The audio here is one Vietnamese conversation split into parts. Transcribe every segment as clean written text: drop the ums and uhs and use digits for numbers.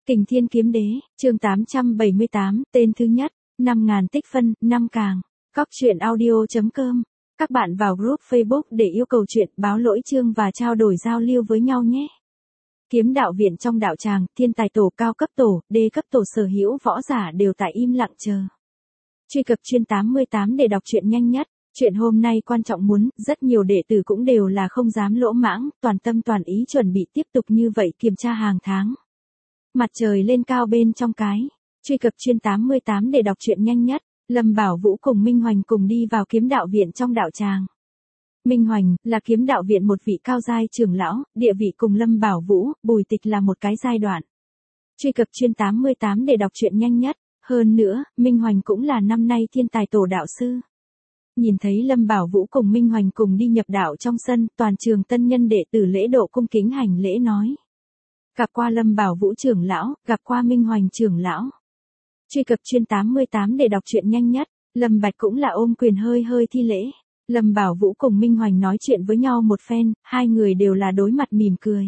Kình Thiên Kiếm Đế, chương 878, tên thứ nhất, 5.000 tích phân, 5 càng. Cóc truyện audio.com. Các bạn vào group Facebook để yêu cầu chuyện, báo lỗi chương và trao đổi giao lưu với nhau nhé. Kiếm đạo viện trong đạo tràng, thiên tài tổ, cao cấp tổ, đế cấp tổ, sở hữu võ giả đều tại im lặng chờ. Truy cập chuyên 88 để đọc truyện nhanh nhất. Chuyện hôm nay quan trọng muốn, rất nhiều đệ tử cũng đều là không dám lỗ mãng, toàn tâm toàn ý chuẩn bị tiếp tục như vậy kiểm tra hàng tháng. Mặt trời lên cao bên trong cái. Truy cập chuyên 88 để đọc truyện nhanh nhất. Lâm Bảo Vũ cùng Minh Hoành cùng đi vào kiếm đạo viện trong đạo tràng. Minh Hoành là kiếm đạo viện một vị cao giai trưởng lão, địa vị cùng Lâm Bảo Vũ, Bùi Tịch là một cái giai đoạn. Truy cập chuyên 88 để đọc truyện nhanh nhất. Hơn nữa, Minh Hoành cũng là năm nay thiên tài tổ đạo sư. Nhìn thấy Lâm Bảo Vũ cùng Minh Hoành cùng đi nhập đạo trong sân, toàn trường tân nhân đệ tử lễ độ cung kính hành lễ nói. Gặp qua Lâm Bảo Vũ trưởng lão, gặp qua Minh Hoành trưởng lão. Truy cập chuyên 88 để đọc truyện nhanh nhất. Lâm Bạch cũng là ôm quyền hơi thi lễ. Lâm Bảo Vũ cùng Minh Hoành nói chuyện với nhau một phen, hai người đều là đối mặt mỉm cười.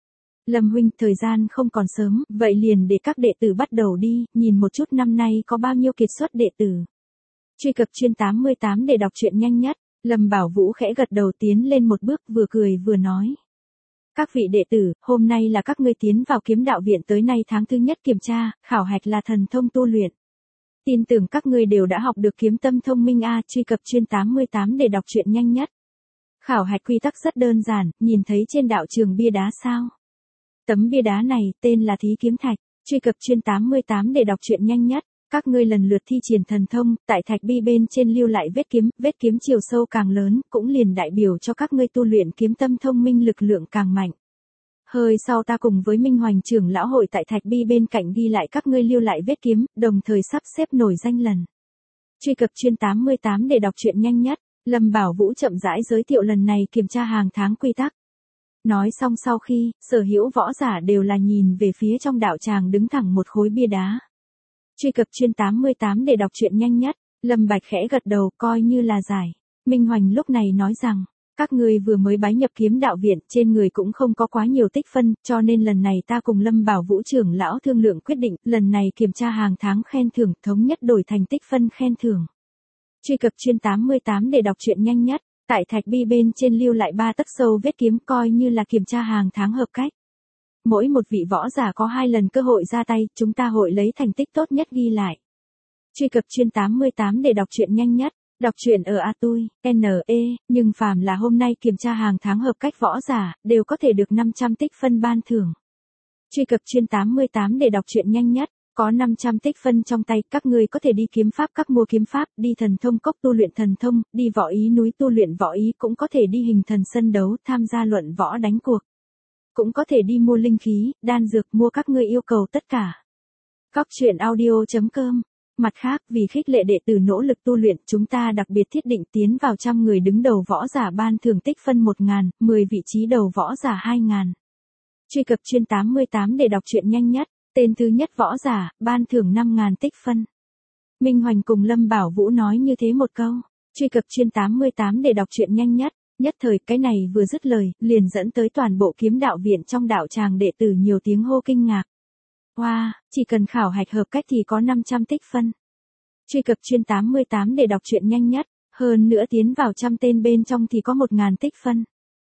Lâm huynh, thời gian không còn sớm, vậy liền để các đệ tử bắt đầu đi, nhìn một chút năm nay có bao nhiêu kiệt xuất đệ tử. Truy cập chuyên 88 để đọc truyện nhanh nhất. Lâm Bảo Vũ khẽ gật đầu tiến lên một bước, vừa cười vừa nói. Các vị đệ tử, hôm nay là các ngươi tiến vào kiếm đạo viện tới nay tháng thứ nhất kiểm tra, khảo hạch là thần thông tu luyện. Tin tưởng các ngươi đều đã học được kiếm tâm thông minh a. Truy cập chuyên 88 để đọc truyện nhanh nhất. Khảo hạch quy tắc rất đơn giản, nhìn thấy trên đạo trường bia đá sao? Tấm bia đá này tên là Thí Kiếm Thạch. Truy cập chuyên 88 để đọc truyện nhanh nhất. Các ngươi lần lượt thi triển thần thông, tại thạch bi bên trên lưu lại vết kiếm chiều sâu càng lớn, cũng liền đại biểu cho các ngươi tu luyện kiếm tâm thông minh lực lượng càng mạnh. Hơi sau ta cùng với Minh Hoành trưởng lão hội tại thạch bi bên cạnh ghi lại các ngươi lưu lại vết kiếm, đồng thời sắp xếp nổi danh lần. Truy cập chuyên 88 để đọc truyện nhanh nhất. Lâm Bảo Vũ chậm rãi giới thiệu lần này kiểm tra hàng tháng quy tắc. Nói xong sau khi, sở hữu võ giả đều là nhìn về phía trong đạo tràng đứng thẳng một khối bia đá. Truy cập chuyên 88 để đọc truyện nhanh nhất. Lâm Bạch khẽ gật đầu coi như là giải. Minh Hoành lúc này nói rằng, các ngươi vừa mới bái nhập kiếm đạo viện, trên người cũng không có quá nhiều tích phân, cho nên lần này ta cùng Lâm Bảo Vũ trưởng lão thương lượng quyết định, lần này kiểm tra hàng tháng khen thưởng thống nhất đổi thành tích phân khen thưởng. Truy cập chuyên 88 để đọc truyện nhanh nhất. Tại thạch bi bên trên lưu lại 3 tấc sâu vết kiếm coi như là kiểm tra hàng tháng hợp cách. Mỗi một vị võ giả có 2 lần cơ hội ra tay, chúng ta hội lấy thành tích tốt nhất ghi lại. Truy cập chuyên 88 để đọc truyện nhanh nhất. Đọc truyện ở Atui, NE, nhưng phàm là hôm nay kiểm tra hàng tháng hợp cách võ giả, đều có thể được 500 tích phân ban thưởng. Truy cập chuyên 88 để đọc truyện nhanh nhất. Có 500 tích phân trong tay, các ngươi có thể đi kiếm pháp các mua kiếm pháp, đi thần thông cốc tu luyện thần thông, đi võ ý núi tu luyện võ ý, cũng có thể đi hình thần sân đấu, tham gia luận võ đánh cuộc. Cũng có thể đi mua linh khí, đan dược, mua các ngươi yêu cầu tất cả. Cóc truyện audio.com. Mặt khác, vì khích lệ đệ tử nỗ lực tu luyện, chúng ta đặc biệt thiết định tiến vào 100 người đứng đầu võ giả ban thưởng tích phân 1.000, 10 vị trí đầu võ giả 2.000. Truy cập chuyên 88 để đọc truyện nhanh nhất. Tên thứ nhất võ giả, ban thưởng 5.000 tích phân. Minh Hoành cùng Lâm Bảo Vũ nói như thế một câu. Truy cập chuyên 88 để đọc truyện nhanh nhất. Nhất thời cái này vừa dứt lời, liền dẫn tới toàn bộ kiếm đạo viện trong đạo tràng đệ tử nhiều tiếng hô kinh ngạc. Wow, chỉ cần khảo hạch hợp cách thì có 500 tích phân. Truy cập chuyên 88 để đọc truyện nhanh nhất. Hơn nữa tiến vào 100 tên bên trong thì có 1.000 tích phân.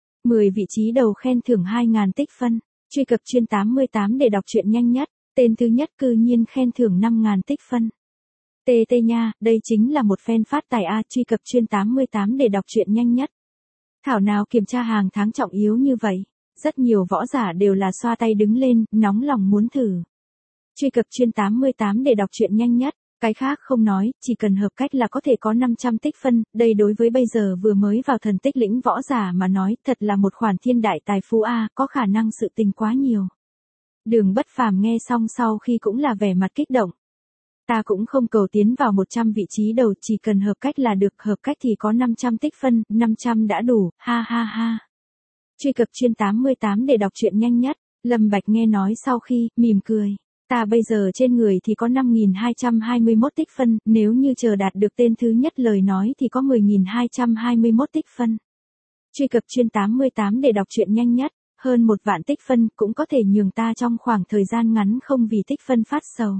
10 vị trí đầu khen thưởng 2.000 tích phân. Truy cập chuyên 88 để đọc truyện nhanh nhất. Tên thứ nhất cư nhiên khen thưởng 5.000 tích phân. TT nha, đây chính là một phen phát tài a. Truy cập chuyên 88 để đọc truyện nhanh nhất. Thảo nào kiểm tra hàng tháng trọng yếu như vậy. Rất nhiều võ giả đều là xoa tay đứng lên, nóng lòng muốn thử. Truy cập chuyên 88 để đọc truyện nhanh nhất. Cái khác không nói, chỉ cần hợp cách là có thể có 500 tích phân, đây đối với bây giờ vừa mới vào thần tích lĩnh võ giả mà nói, thật là một khoản thiên đại tài phú a, có khả năng sự tình quá nhiều. Đường Bất Phàm nghe xong sau khi cũng là vẻ mặt kích động. Ta cũng không cầu tiến vào 100 vị trí đầu, chỉ cần hợp cách là được, hợp cách thì có 500 tích phân, 500 đã đủ, ha ha ha. Truy cập chuyên 88 để đọc truyện nhanh nhất. Lâm Bạch nghe nói sau khi, mỉm cười. Ta bây giờ trên người thì có 5.221 tích phân, nếu như chờ đạt được tên thứ nhất lời nói thì có 10.221 tích phân. Truy cập chuyên 88 để đọc truyện nhanh nhất. Hơn 1 vạn tích phân cũng có thể nhường ta trong khoảng thời gian ngắn không vì tích phân phát sầu.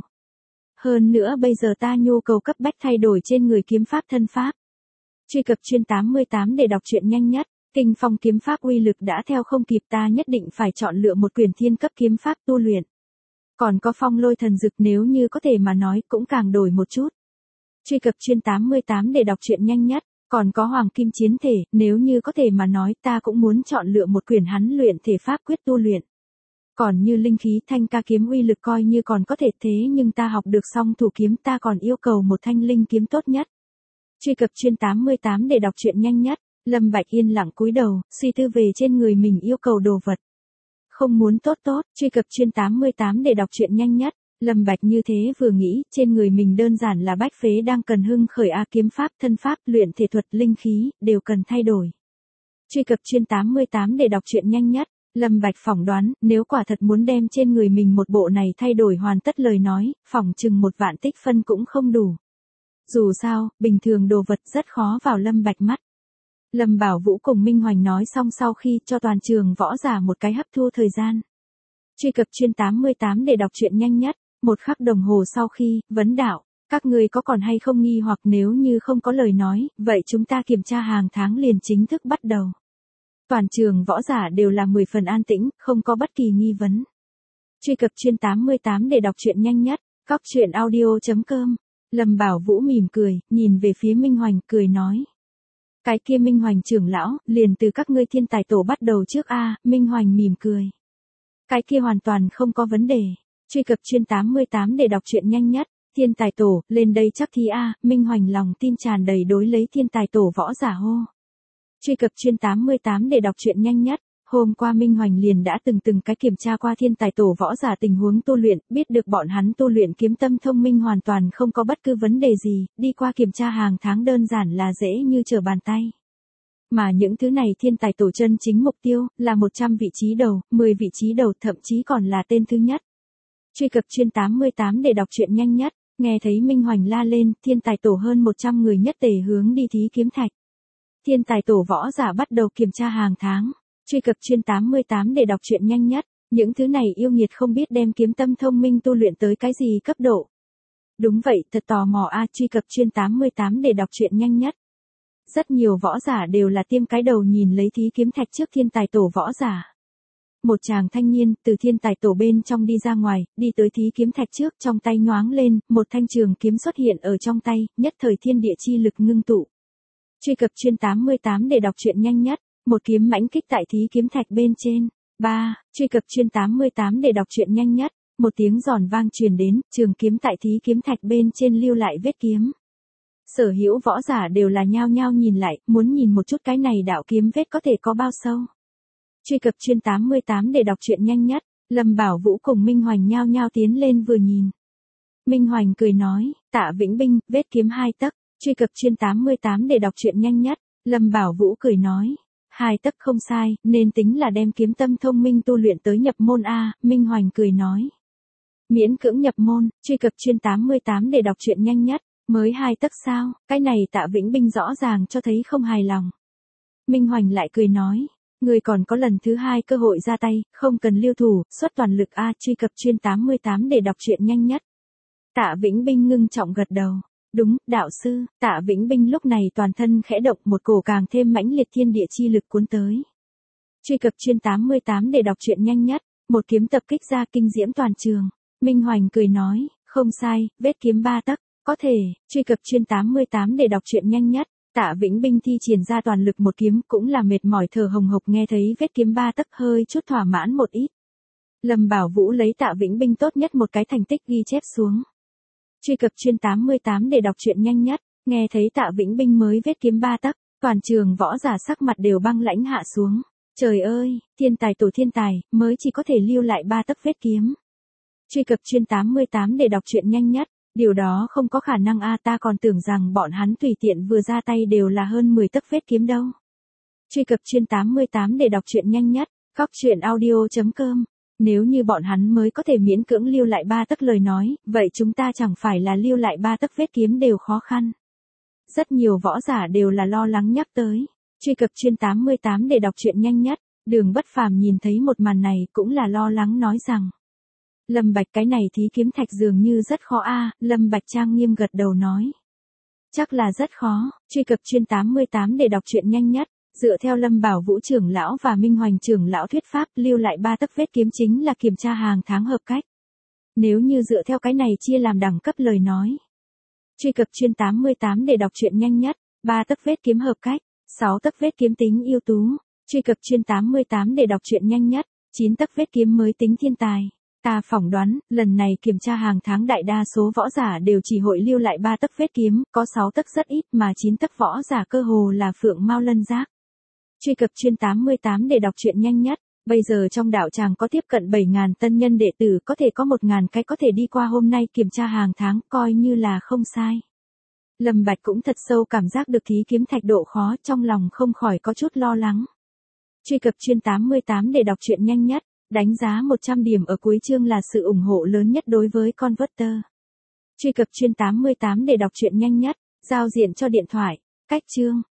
Hơn nữa bây giờ ta nhu cầu cấp bách thay đổi trên người kiếm pháp thân pháp. Truy cập chuyên 88 để đọc truyện nhanh nhất. Kinh phong kiếm pháp uy lực đã theo không kịp, ta nhất định phải chọn lựa một quyển thiên cấp kiếm pháp tu luyện. Còn có phong lôi thần dực, nếu như có thể mà nói cũng càng đổi một chút. Truy cập chuyên 88 để đọc truyện nhanh nhất. Còn có hoàng kim chiến thể, nếu như có thể mà nói ta cũng muốn chọn lựa một quyển hắn luyện thể pháp quyết tu luyện. Còn như linh khí thanh ca kiếm uy lực coi như còn có thể, thế nhưng ta học được song thủ kiếm, ta còn yêu cầu một thanh linh kiếm tốt nhất. Truy cập chuyên 88 để đọc truyện nhanh nhất. Lâm Bạch yên lặng cúi đầu, suy tư về trên người mình yêu cầu đồ vật. Không muốn tốt tốt, truy cập chuyên 88 để đọc truyện nhanh nhất. Lâm Bạch như thế vừa nghĩ, trên người mình đơn giản là bách phế đang cần hưng khởi kiếm pháp, thân pháp, luyện thể thuật, linh khí, đều cần thay đổi. Truy cập chuyên 88 để đọc truyện nhanh nhất. Lâm Bạch phỏng đoán, nếu quả thật muốn đem trên người mình một bộ này thay đổi hoàn tất lời nói, phỏng chừng 1 vạn tích phân cũng không đủ. Dù sao, bình thường đồ vật rất khó vào Lâm Bạch mắt. Lâm Bảo Vũ cùng Minh Hoành nói xong sau khi cho toàn trường võ giả một cái hấp thu thời gian. Truy cập chuyên 88 để đọc truyện nhanh nhất. 1 khắc đồng hồ sau khi, vấn đạo, các người có còn hay không nghi hoặc, nếu như không có lời nói, vậy chúng ta kiểm tra hàng tháng liền chính thức bắt đầu. Toàn trường võ giả đều là 10 phần an tĩnh, không có bất kỳ nghi vấn. Truy cập chuyên 88 để đọc truyện nhanh nhất. Cóc truyện audio.com. Lâm Bảo Vũ mỉm cười, nhìn về phía Minh Hoành, cười nói. Cái kia Minh Hoành trưởng lão, liền từ các ngươi thiên tài tổ bắt đầu trước a. Minh Hoành mỉm cười. Cái kia hoàn toàn không có vấn đề. Truy cập chuyên 88 để đọc truyện nhanh nhất. Thiên tài tổ, lên đây chắc thi a. Minh Hoành lòng tin tràn đầy đối lấy thiên tài tổ võ giả hô. Truy cập chuyên 88 để đọc truyện nhanh nhất. Hôm qua Minh Hoành liền đã từng cái kiểm tra qua thiên tài tổ võ giả tình huống tu luyện, biết được bọn hắn tu luyện kiếm tâm thông minh hoàn toàn không có bất cứ vấn đề gì, đi qua kiểm tra hàng tháng đơn giản là dễ như trở bàn tay. Mà những thứ này thiên tài tổ chân chính mục tiêu, là 100 vị trí đầu, 10 vị trí đầu, thậm chí còn là tên thứ nhất. Truy cập chuyên 88 để đọc truyện nhanh nhất. Nghe thấy Minh Hoành la lên, thiên tài tổ hơn 100 người nhất tề hướng đi thí kiếm thạch. Thiên tài tổ võ giả bắt đầu kiểm tra hàng tháng. Truy cập chuyên 88 để đọc truyện nhanh nhất. Những thứ này yêu nghiệt không biết đem kiếm tâm thông minh tu luyện tới cái gì cấp độ. Đúng vậy, thật tò mò a. Truy cập chuyên 88 để đọc truyện nhanh nhất. Rất nhiều võ giả đều là tiêm cái đầu nhìn lấy thí kiếm thạch trước thiên tài tổ võ giả. Một chàng thanh niên từ thiên tài tổ bên trong đi ra ngoài, đi tới thí kiếm thạch trước, trong tay nhoáng lên, một thanh trường kiếm xuất hiện ở trong tay, nhất thời thiên địa chi lực ngưng tụ. Truy cập chuyên 88 để đọc truyện nhanh nhất. Một kiếm mãnh kích tại thí kiếm thạch bên trên. 3. Truy cập chuyên 88 để đọc truyện nhanh nhất. Một tiếng giòn vang truyền đến, trường kiếm tại thí kiếm thạch bên trên lưu lại vết kiếm. Sở hữu võ giả đều là nhao nhao nhìn lại, muốn nhìn một chút cái này đạo kiếm vết có thể có bao sâu. Truy cập chuyên 88 để đọc truyện nhanh nhất. Lâm Bảo Vũ cùng Minh Hoành nhao nhao tiến lên vừa nhìn. Minh Hoành cười nói, Tạ Vĩnh Binh, vết kiếm 2 tấc. Truy cập chuyên 88 để đọc truyện nhanh nhất. Lâm Bảo Vũ cười nói, 2 tấc không sai, nên tính là đem kiếm tâm thông minh tu luyện tới nhập môn a. Minh Hoành cười nói, miễn cưỡng nhập môn. Truy cập chuyên 88 để đọc truyện nhanh nhất. Mới 2 tấc sao? Cái này Tạ Vĩnh Binh rõ ràng cho thấy không hài lòng. Minh Hoành lại cười nói, người còn có lần thứ 2 cơ hội ra tay, không cần lưu thủ, xuất toàn lực a. Truy cập chuyên 88 để đọc truyện nhanh nhất. Tạ Vĩnh Binh ngưng trọng gật đầu. Đúng, đạo sư. Tạ Vĩnh Binh lúc này toàn thân khẽ động, một cổ càng thêm mãnh liệt thiên địa chi lực cuốn tới. Truy cập chuyên 88 để đọc truyện nhanh nhất. Một kiếm tập kích ra kinh diễm toàn trường. Minh Hoành cười nói, không sai, vết kiếm 3 tấc, có thể. Truy cập chuyên 88 để đọc truyện nhanh nhất. Tạ Vĩnh Binh thi triển ra toàn lực một kiếm, cũng là mệt mỏi thở hồng hộc, nghe thấy vết kiếm 3 tấc hơi chút thỏa mãn một ít. Lâm Bảo Vũ lấy Tạ Vĩnh Binh tốt nhất một cái thành tích ghi chép xuống. Truy cập chuyên 88 để đọc truyện nhanh nhất. Nghe thấy Tạ Vĩnh Binh mới vết kiếm 3 tấc, toàn trường võ giả sắc mặt đều băng lãnh hạ xuống. Trời ơi, thiên tài tổ thiên tài, mới chỉ có thể lưu lại 3 tấc vết kiếm. Truy cập chuyên 88 để đọc truyện nhanh nhất. Điều đó không có khả năng a, ta còn tưởng rằng bọn hắn tùy tiện vừa ra tay đều là hơn 10 tấc vết kiếm đâu. Truy cập chuyên 88 để đọc truyện nhanh nhất. Cóc truyện audio.com. Nếu như bọn hắn mới có thể miễn cưỡng lưu lại 3 tấc lời nói, vậy chúng ta chẳng phải là lưu lại 3 tấc vết kiếm đều khó khăn. Rất nhiều võ giả đều là lo lắng nhắc tới. Truy cập chuyên 88 để đọc truyện nhanh nhất. Đường Bất Phàm nhìn thấy một màn này cũng là lo lắng nói rằng. Lâm Bạch cái này thí kiếm thạch dường như rất khó a. Lâm Bạch trang nghiêm gật đầu nói. Chắc là rất khó, truy cập chuyên 88 để đọc truyện nhanh nhất. Dựa theo Lâm Bảo Vũ trưởng lão và Minh Hoành trưởng lão thuyết pháp, lưu lại 3 tấc vết kiếm chính là kiểm tra hàng tháng hợp cách. Nếu như dựa theo cái này chia làm đẳng cấp lời nói. Truy cập chuyên 88 để đọc truyện nhanh nhất, 3 tấc vết kiếm hợp cách, 6 tấc vết kiếm tính ưu tú. Truy cập chuyên 88 để đọc truyện nhanh nhất, 9 tấc vết kiếm mới tính thiên tài. Ta phỏng đoán, lần này kiểm tra hàng tháng đại đa số võ giả đều chỉ hội lưu lại 3 tấc vết kiếm, có 6 tấc rất ít mà 9 tấc võ giả cơ hồ là phượng mao lân giác. Truy cập chuyên 88 để đọc truyện nhanh nhất. Bây giờ trong đạo tràng có tiếp cận 7.000 tân nhân đệ tử, có thể có 1.000 cái có thể đi qua hôm nay kiểm tra hàng tháng, coi như là không sai. Lâm Bạch cũng thật sâu cảm giác được thí kiếm thạch độ khó, trong lòng không khỏi có chút lo lắng. Truy cập chuyên 88 để đọc truyện nhanh nhất. Đánh giá 100 điểm ở cuối chương là sự ủng hộ lớn nhất đối với Converter. Truy cập chuyên 88 để đọc truyện nhanh nhất. Giao diện cho điện thoại. Cách chương.